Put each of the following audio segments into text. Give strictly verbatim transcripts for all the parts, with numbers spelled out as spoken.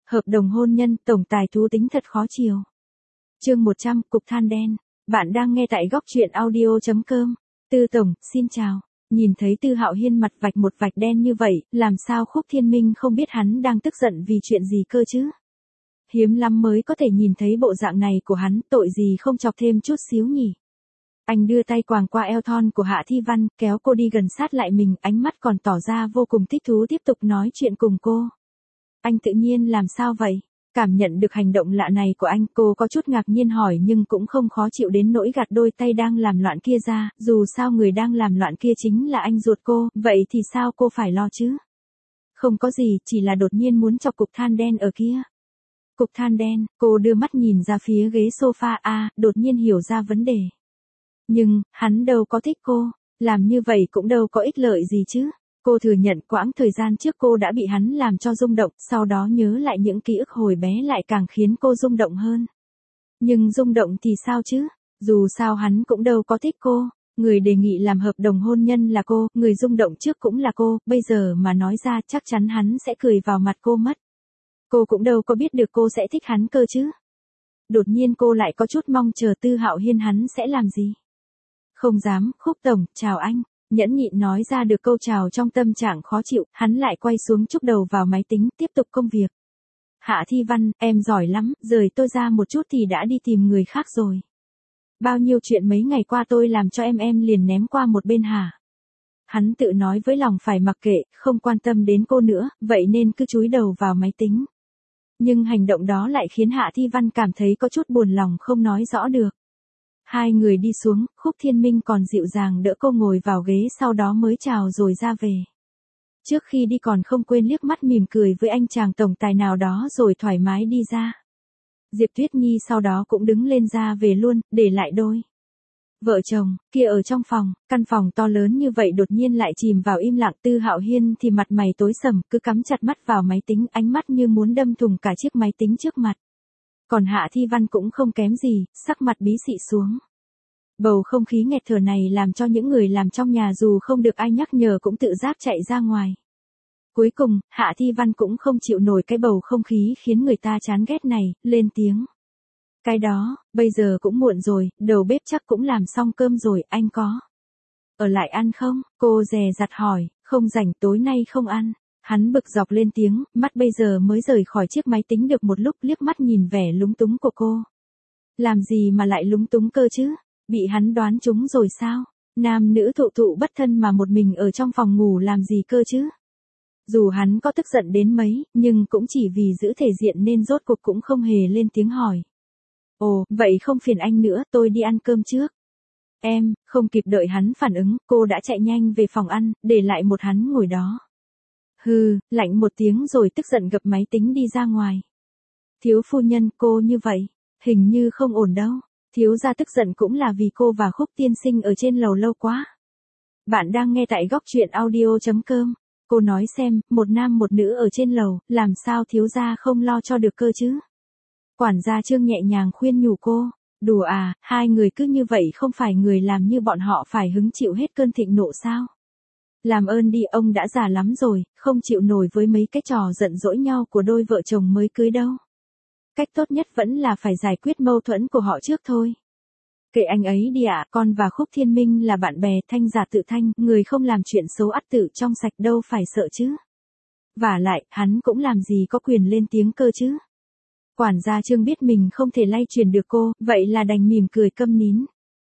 Hợp đồng hôn nhân, tổng tài thú tính thật khó chiều. Chương một trăm, cục than đen. Bạn đang nghe tại góc truyện audio chấm com. Tư tổng, xin chào. Nhìn thấy Tư Hạo Hiên mặt vạch một vạch đen như vậy, làm sao Khúc Thiên Minh không biết hắn đang tức giận vì chuyện gì cơ chứ? Hiếm lắm mới có thể nhìn thấy bộ dạng này của hắn, tội gì không chọc thêm chút xíu nhỉ? Anh đưa tay quàng qua eo thon của Hạ Thi Văn, kéo cô đi gần sát lại mình, ánh mắt còn tỏ ra vô cùng thích thú tiếp tục nói chuyện cùng cô. Anh tự nhiên làm sao vậy? Cảm nhận được hành động lạ này của anh, cô có chút ngạc nhiên hỏi nhưng cũng không khó chịu đến nỗi gạt đôi tay đang làm loạn kia ra, dù sao người đang làm loạn kia chính là anh ruột cô, vậy thì sao cô phải lo chứ? Không có gì, chỉ là đột nhiên muốn chọc cục than đen ở kia. Cục than đen, cô đưa mắt nhìn ra phía ghế sofa, à, đột nhiên hiểu ra vấn đề. Nhưng, hắn đâu có thích cô, làm như vậy cũng đâu có ích lợi gì chứ. Cô thừa nhận quãng thời gian trước cô đã bị hắn làm cho rung động, sau đó nhớ lại những ký ức hồi bé lại càng khiến cô rung động hơn. Nhưng rung động thì sao chứ? Dù sao hắn cũng đâu có thích cô, người đề nghị làm hợp đồng hôn nhân là cô, người rung động trước cũng là cô, bây giờ mà nói ra chắc chắn hắn sẽ cười vào mặt cô mất. Cô cũng đâu có biết được cô sẽ thích hắn cơ chứ. Đột nhiên cô lại có chút mong chờ Tư Hạo Hiên hắn sẽ làm gì. Không dám, Khúc tổng, chào anh. Nhẫn nhịn nói ra được câu chào trong tâm trạng khó chịu, hắn lại quay xuống chúc đầu vào máy tính, tiếp tục công việc. Hạ Thi Văn, em giỏi lắm, rời tôi ra một chút thì đã đi tìm người khác rồi. Bao nhiêu chuyện mấy ngày qua tôi làm cho em em liền ném qua một bên hả? Hắn tự nói với lòng phải mặc kệ, không quan tâm đến cô nữa, vậy nên cứ chúi đầu vào máy tính. Nhưng hành động đó lại khiến Hạ Thi Văn cảm thấy có chút buồn lòng không nói rõ được. Hai người đi xuống, Khúc Thiên Minh còn dịu dàng đỡ cô ngồi vào ghế sau đó mới chào rồi ra về. Trước khi đi còn không quên liếc mắt mỉm cười với anh chàng tổng tài nào đó rồi thoải mái đi ra. Diệp Tuyết Nhi sau đó cũng đứng lên ra về luôn, để lại đôi vợ chồng kia ở trong phòng, căn phòng to lớn như vậy đột nhiên lại chìm vào im lặng. Tư Hạo Hiên thì mặt mày tối sầm, cứ cắm chặt mắt vào máy tính, ánh mắt như muốn đâm thủng cả chiếc máy tính trước mặt. Còn Hạ Thi Văn cũng không kém gì, sắc mặt bí xị xuống. Bầu không khí nghẹt thở này làm cho những người làm trong nhà dù không được ai nhắc nhở cũng tự giác chạy ra ngoài. Cuối cùng, Hạ Thi Văn cũng không chịu nổi cái bầu không khí khiến người ta chán ghét này, lên tiếng. Cái đó, bây giờ cũng muộn rồi, đầu bếp chắc cũng làm xong cơm rồi, anh có ở lại ăn không? Cô dè dặt hỏi, không rảnh, tối nay không ăn. Hắn bực dọc lên tiếng, mắt bây giờ mới rời khỏi chiếc máy tính được một lúc, liếc mắt nhìn vẻ lúng túng của cô. Làm gì mà lại lúng túng cơ chứ? Bị hắn đoán trúng rồi sao? Nam nữ thụ thụ bất thân mà một mình ở trong phòng ngủ làm gì cơ chứ? Dù hắn có tức giận đến mấy, nhưng cũng chỉ vì giữ thể diện nên rốt cuộc cũng không hề lên tiếng hỏi. Ồ, vậy không phiền anh nữa, tôi đi ăn cơm trước. Em, không kịp đợi hắn phản ứng, cô đã chạy nhanh về phòng ăn, để lại một hắn ngồi đó. Hừ, lạnh một tiếng rồi tức giận gập máy tính đi ra ngoài. Thiếu phu nhân, cô như vậy, hình như không ổn đâu. Thiếu gia tức giận cũng là vì cô và Khúc tiên sinh ở trên lầu lâu quá. Bạn đang nghe tại góc truyện audio chấm com. Cô nói xem, một nam một nữ ở trên lầu, làm sao thiếu gia không lo cho được cơ chứ? Quản gia Trương nhẹ nhàng khuyên nhủ cô. Đùa à, hai người cứ như vậy không phải người làm như bọn họ phải hứng chịu hết cơn thịnh nộ sao? Làm ơn đi, ông đã già lắm rồi, không chịu nổi với mấy cái trò giận dỗi nhau của đôi vợ chồng mới cưới đâu. Cách tốt nhất vẫn là phải giải quyết mâu thuẫn của họ trước thôi. Kệ anh ấy đi ạ, à, con và Khúc Thiên Minh là bạn bè, thanh giả tự thanh, người không làm chuyện xấu ắt tự trong sạch, đâu phải sợ chứ. Vả lại, hắn cũng làm gì có quyền lên tiếng cơ chứ. Quản gia Trương biết mình không thể lay truyền được cô, vậy là đành mỉm cười câm nín.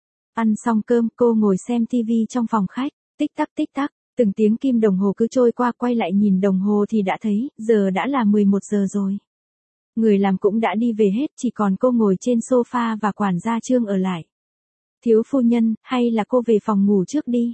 Ăn xong cơm, cô ngồi xem tivi trong phòng khách, tích tắc tích tắc, từng tiếng kim đồng hồ cứ trôi qua, quay lại nhìn đồng hồ thì đã thấy, giờ đã là mười một giờ rồi. Người làm cũng đã đi về hết, chỉ còn cô ngồi trên sofa và quản gia Trương ở lại. Thiếu phu nhân, hay là cô về phòng ngủ trước đi.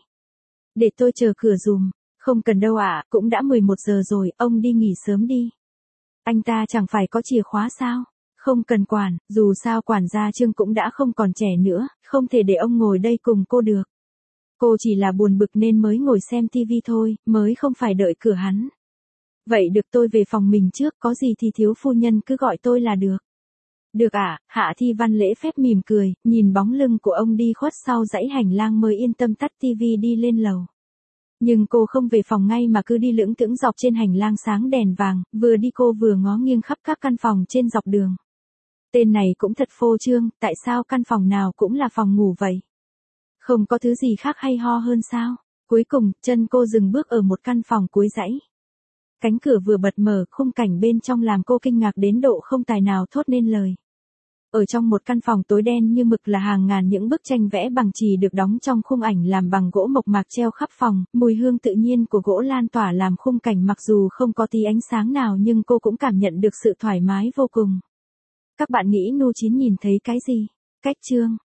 Để tôi chờ cửa dùm. Không cần đâu ạ, à, cũng đã mười một giờ rồi, ông đi nghỉ sớm đi. Anh ta chẳng phải có chìa khóa sao? Không cần quản, dù sao quản gia Trương cũng đã không còn trẻ nữa, không thể để ông ngồi đây cùng cô được. Cô chỉ là buồn bực nên mới ngồi xem tivi thôi, mới không phải đợi cửa hắn. Vậy được, tôi về phòng mình trước, có gì thì thiếu phu nhân cứ gọi tôi là được. Được ạ, à, Hạ Thi Văn lễ phép mỉm cười, nhìn bóng lưng của ông đi khuất sau dãy hành lang mới yên tâm tắt tivi đi lên lầu. Nhưng cô không về phòng ngay mà cứ đi lững thững dọc trên hành lang sáng đèn vàng, vừa đi cô vừa ngó nghiêng khắp các căn phòng trên dọc đường. Tên này cũng thật phô trương, tại sao căn phòng nào cũng là phòng ngủ vậy? Không có thứ gì khác hay ho hơn sao? Cuối cùng, chân cô dừng bước ở một căn phòng cuối dãy. Cánh cửa vừa bật mở, khung cảnh bên trong làm cô kinh ngạc đến độ không tài nào thốt nên lời. Ở trong một căn phòng tối đen như mực là hàng ngàn những bức tranh vẽ bằng chì được đóng trong khung ảnh làm bằng gỗ mộc mạc treo khắp phòng, mùi hương tự nhiên của gỗ lan tỏa làm khung cảnh mặc dù không có tí ánh sáng nào nhưng cô cũng cảm nhận được sự thoải mái vô cùng. Các bạn nghĩ Nu Chín nhìn thấy cái gì? Cách chương